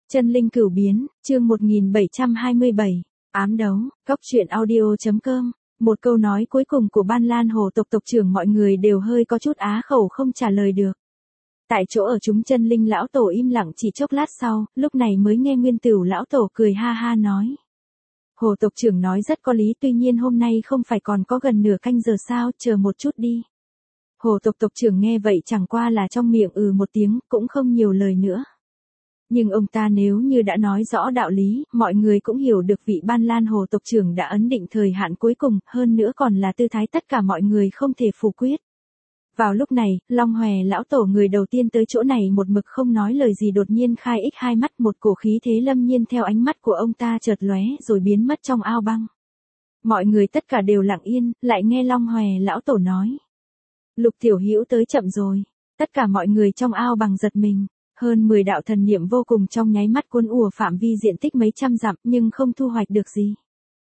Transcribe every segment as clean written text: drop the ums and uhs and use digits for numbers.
Chân linh cửu biến, chương 1727, ám đấu, cóc truyện audio.com. Một câu nói cuối cùng của Ban Lan Hồ tộc tộc trưởng mọi người đều hơi có chút á khẩu không trả lời được. Tại chỗ ở chúng chân linh lão tổ im lặng chỉ chốc lát sau, lúc này mới nghe Nguyên Tửu lão tổ cười ha ha nói. Hồ tộc trưởng nói rất có lý, tuy nhiên hôm nay không phải còn có gần nửa canh giờ sao, chờ một chút đi. Hồ tộc tộc trưởng nghe vậy chẳng qua là trong miệng một tiếng, cũng không nhiều lời nữa. Nhưng ông ta nếu như đã nói rõ đạo lý, mọi người cũng hiểu được vị Ban Lan Hồ tộc trưởng đã ấn định thời hạn cuối cùng, hơn nữa còn là tư thái tất cả mọi người không thể phủ quyết. Vào lúc này, Long Hòe lão tổ người đầu tiên tới chỗ này một mực không nói lời gì đột nhiên khai ích hai mắt, một cổ khí thế lâm nhiên theo ánh mắt của ông ta chợt lóe rồi biến mất trong ao băng. Mọi người tất cả đều lặng yên, lại nghe Long Hòe lão tổ nói. Lục tiểu hữu tới chậm rồi. Tất cả mọi người trong ao bằng giật mình. Hơn 10 đạo thần niệm vô cùng trong nháy mắt cuốn ùa phạm vi diện tích mấy trăm dặm nhưng không thu hoạch được gì.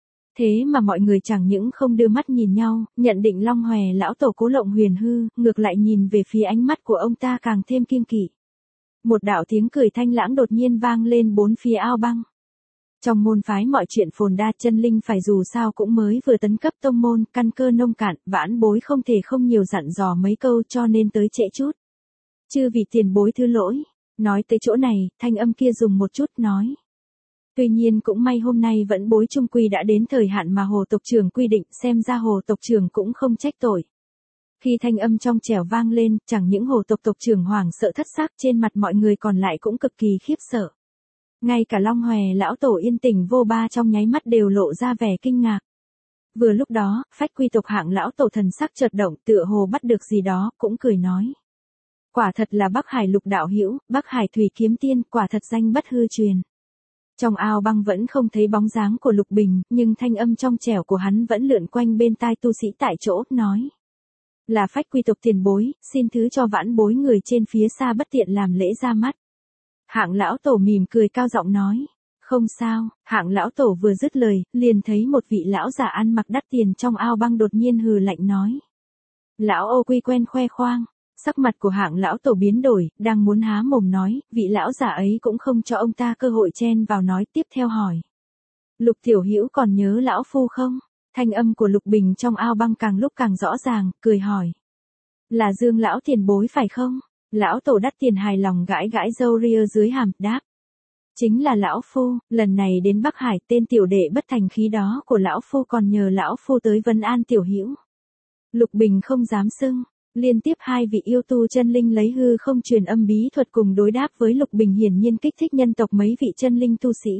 Thế mà mọi người chẳng những không đưa mắt nhìn nhau, nhận định Long Hòe lão tổ cố lộng huyền hư, ngược lại nhìn về phía ánh mắt của ông ta càng thêm kiêng kỵ. Một đạo tiếng cười thanh lãng đột nhiên vang lên bốn phía ao băng. Trong môn phái mọi chuyện phồn đa, chân linh phải dù sao cũng mới vừa tấn cấp tông môn, căn cơ nông cạn, vãn bối không thể không nhiều dặn dò mấy câu cho nên tới trễ chút. Chư vị tiền bối thứ lỗi. Nói tới chỗ này, thanh âm kia dùng một chút nói. Tuy nhiên cũng may hôm nay vẫn bối trung quy đã đến thời hạn mà Hồ tộc trưởng quy định, xem ra Hồ tộc trưởng cũng không trách tội. Khi thanh âm trong trẻo vang lên, chẳng những Hồ tộc tộc trưởng hoảng sợ thất xác, trên mặt mọi người còn lại cũng cực kỳ khiếp sợ. Ngay cả Long Hòe lão tổ yên tình vô ba trong nháy mắt đều lộ ra vẻ kinh ngạc. Vừa lúc đó, phách quy tộc hạng lão tổ thần sắc chợt động, tựa hồ bắt được gì đó, cũng cười nói. Quả thật là Bắc Hải Lục đạo hữu, Bắc Hải Thủy kiếm tiên, quả thật danh bất hư truyền. Trong ao băng vẫn không thấy bóng dáng của Lục Bình, nhưng thanh âm trong trẻo của hắn vẫn lượn quanh bên tai tu sĩ tại chỗ, nói. Là phách quy tộc tiền bối, xin thứ cho vãn bối người trên phía xa bất tiện làm lễ ra mắt. Hạng lão tổ mỉm cười cao giọng nói. Không sao, hạng lão tổ vừa dứt lời, liền thấy một vị lão giả ăn mặc đắt tiền trong ao băng đột nhiên hừ lạnh nói. Lão Ô Quy quen khoe khoang. Sắc mặt của hạng lão tổ biến đổi, đang muốn há mồm nói, vị lão giả ấy cũng không cho ông ta cơ hội chen vào nói, tiếp theo hỏi. Lục tiểu hữu còn nhớ lão phu không? Thanh âm của Lục Bình trong ao băng càng lúc càng rõ ràng, cười hỏi. Là Dương lão tiền bối phải không? Lão tổ đắt tiền hài lòng gãi gãi râu ria dưới hàm, đáp. Chính là lão phu, lần này đến Bắc Hải, tên tiểu đệ bất thành khí đó của lão phu còn nhờ lão phu tới vấn an tiểu hữu. Lục Bình không dám xưng. Liên tiếp hai vị yêu tu chân linh lấy hư không truyền âm bí thuật cùng đối đáp với Lục Bình hiển nhiên kích thích nhân tộc mấy vị chân linh tu sĩ.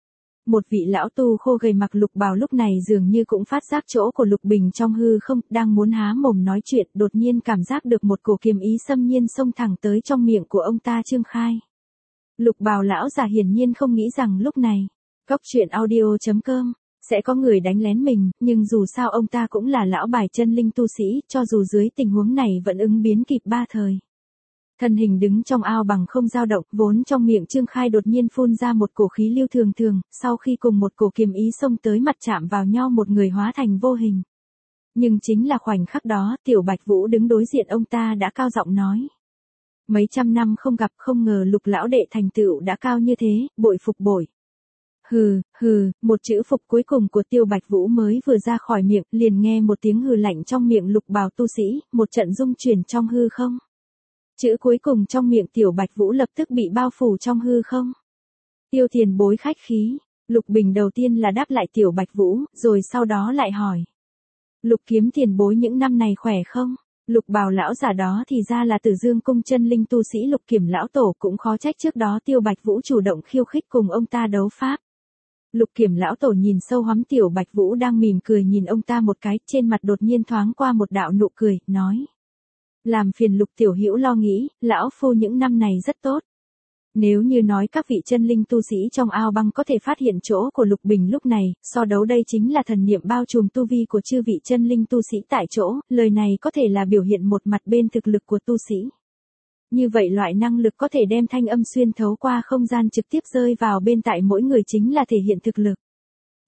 Một vị lão tu khô gầy mặc lục bào lúc này dường như cũng phát giác chỗ của Lục Bình trong hư không, đang muốn há mồm nói chuyện, đột nhiên cảm giác được một cổ kiếm ý xâm nhiên xông thẳng tới trong miệng của ông ta trương khai. Lục bào lão già hiển nhiên không nghĩ rằng lúc này, cóc truyện audio.com sẽ có người đánh lén mình, nhưng dù sao ông ta cũng là lão bài chân linh tu sĩ, cho dù dưới tình huống này vẫn ứng biến kịp ba thời. Thân hình đứng trong ao bằng không dao động, vốn trong miệng trương khai đột nhiên phun ra một cổ khí lưu thường thường, sau khi cùng một cổ kiếm ý xông tới mặt chạm vào nhau một người hóa thành vô hình. Nhưng chính là khoảnh khắc đó, Tiểu Bạch Vũ đứng đối diện ông ta đã cao giọng nói. Mấy trăm năm không gặp, không ngờ Lục lão đệ thành tựu đã cao như thế, bội phục bội. Hừ, một chữ phục cuối cùng của Tiêu Bạch Vũ mới vừa ra khỏi miệng, liền nghe một tiếng hừ lạnh trong miệng lục bào tu sĩ, một trận rung chuyển trong hư không. Chữ cuối cùng trong miệng Tiểu Bạch Vũ lập tức bị bao phủ trong hư không. Tiêu tiền bối khách khí, Lục Bình đầu tiên là đáp lại Tiểu Bạch Vũ, rồi sau đó lại hỏi. Lục kiếm tiền bối những năm này khỏe không? Lục bào lão giả đó thì ra là Tử Dương cung chân linh tu sĩ Lục Kiểm lão tổ, cũng khó trách trước đó Tiêu Bạch Vũ chủ động khiêu khích cùng ông ta đấu pháp. Lục Kiểm lão tổ nhìn sâu hắm Tiểu Bạch Vũ đang mỉm cười nhìn ông ta một cái, trên mặt đột nhiên thoáng qua một đạo nụ cười, nói. Làm phiền Lục tiểu hữu lo nghĩ, lão phu những năm này rất tốt. Nếu như nói các vị chân linh tu sĩ trong ao băng có thể phát hiện chỗ của Lục Bình lúc này, so đấu đây chính là thần niệm bao trùm tu vi của chư vị chân linh tu sĩ tại chỗ, lời này có thể là biểu hiện một mặt bên thực lực của tu sĩ. Như vậy loại năng lực có thể đem thanh âm xuyên thấu qua không gian trực tiếp rơi vào bên tại mỗi người chính là thể hiện thực lực.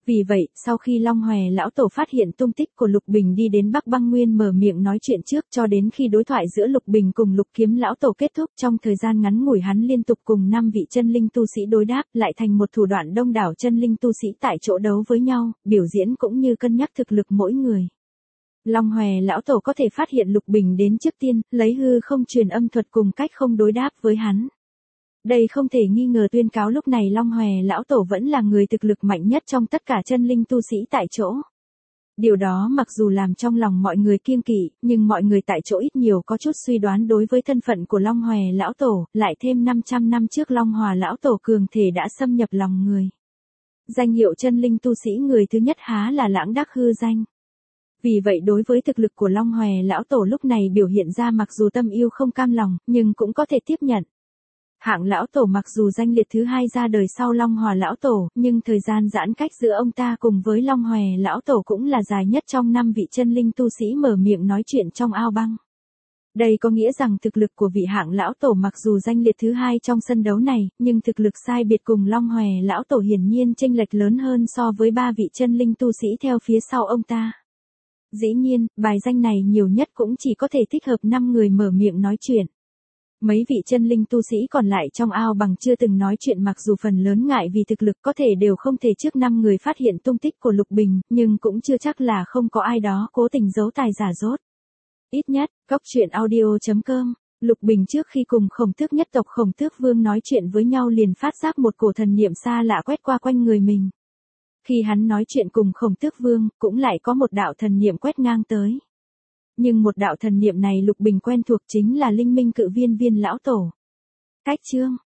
Vì vậy, sau khi Long Hòe lão tổ phát hiện tung tích của Lục Bình đi đến Bắc Băng Nguyên mở miệng nói chuyện trước cho đến khi đối thoại giữa Lục Bình cùng Lục Kiếm lão tổ kết thúc, trong thời gian ngắn ngủi hắn liên tục cùng 5 vị chân linh tu sĩ đối đáp, lại thành một thủ đoạn đông đảo chân linh tu sĩ tại chỗ đấu với nhau, biểu diễn cũng như cân nhắc thực lực mỗi người. Long Hòe lão tổ có thể phát hiện Lục Bình đến trước tiên, lấy hư không truyền âm thuật cùng cách không đối đáp với hắn. Đây không thể nghi ngờ tuyên cáo lúc này Long Hòe lão tổ vẫn là người thực lực mạnh nhất trong tất cả chân linh tu sĩ tại chỗ. Điều đó mặc dù làm trong lòng mọi người kiêng kỵ, nhưng mọi người tại chỗ ít nhiều có chút suy đoán đối với thân phận của Long Hòe lão tổ, lại thêm 500 năm trước Long Hòe lão tổ cường thể đã xâm nhập lòng người. Danh hiệu chân linh tu sĩ người thứ nhất há là lãng đắc hư danh. Vì vậy đối với thực lực của Long Hòe lão tổ lúc này biểu hiện ra mặc dù tâm yêu không cam lòng, nhưng cũng có thể tiếp nhận. Hạng lão tổ mặc dù danh liệt thứ hai ra đời sau Long Hòe lão tổ, nhưng thời gian giãn cách giữa ông ta cùng với Long Hòe lão tổ cũng là dài nhất trong 5 vị chân linh tu sĩ mở miệng nói chuyện trong ao băng. Đây có nghĩa rằng thực lực của vị hạng lão tổ mặc dù danh liệt thứ hai trong sân đấu này, nhưng thực lực sai biệt cùng Long Hòe lão tổ hiển nhiên chênh lệch lớn hơn so với 3 vị chân linh tu sĩ theo phía sau ông ta. Dĩ nhiên, bài danh này nhiều nhất cũng chỉ có thể thích hợp 5 người mở miệng nói chuyện. Mấy vị chân linh tu sĩ còn lại trong ao bằng chưa từng nói chuyện mặc dù phần lớn ngại vì thực lực có thể đều không thể trước 5 người phát hiện tung tích của Lục Bình, nhưng cũng chưa chắc là không có ai đó cố tình giấu tài giả dốt. Ít nhất, goctruyện.audio.com, Lục Bình trước khi cùng Khổng Tước nhất tộc Khổng Tước Vương nói chuyện với nhau liền phát giác một cổ thần niệm xa lạ quét qua quanh người mình. Khi hắn nói chuyện cùng Khổng Tước Vương, cũng lại có một đạo thần niệm quét ngang tới. Nhưng một đạo thần niệm này Lục Bình quen thuộc chính là Linh Minh Cự Viên Viên lão tổ. Cách chương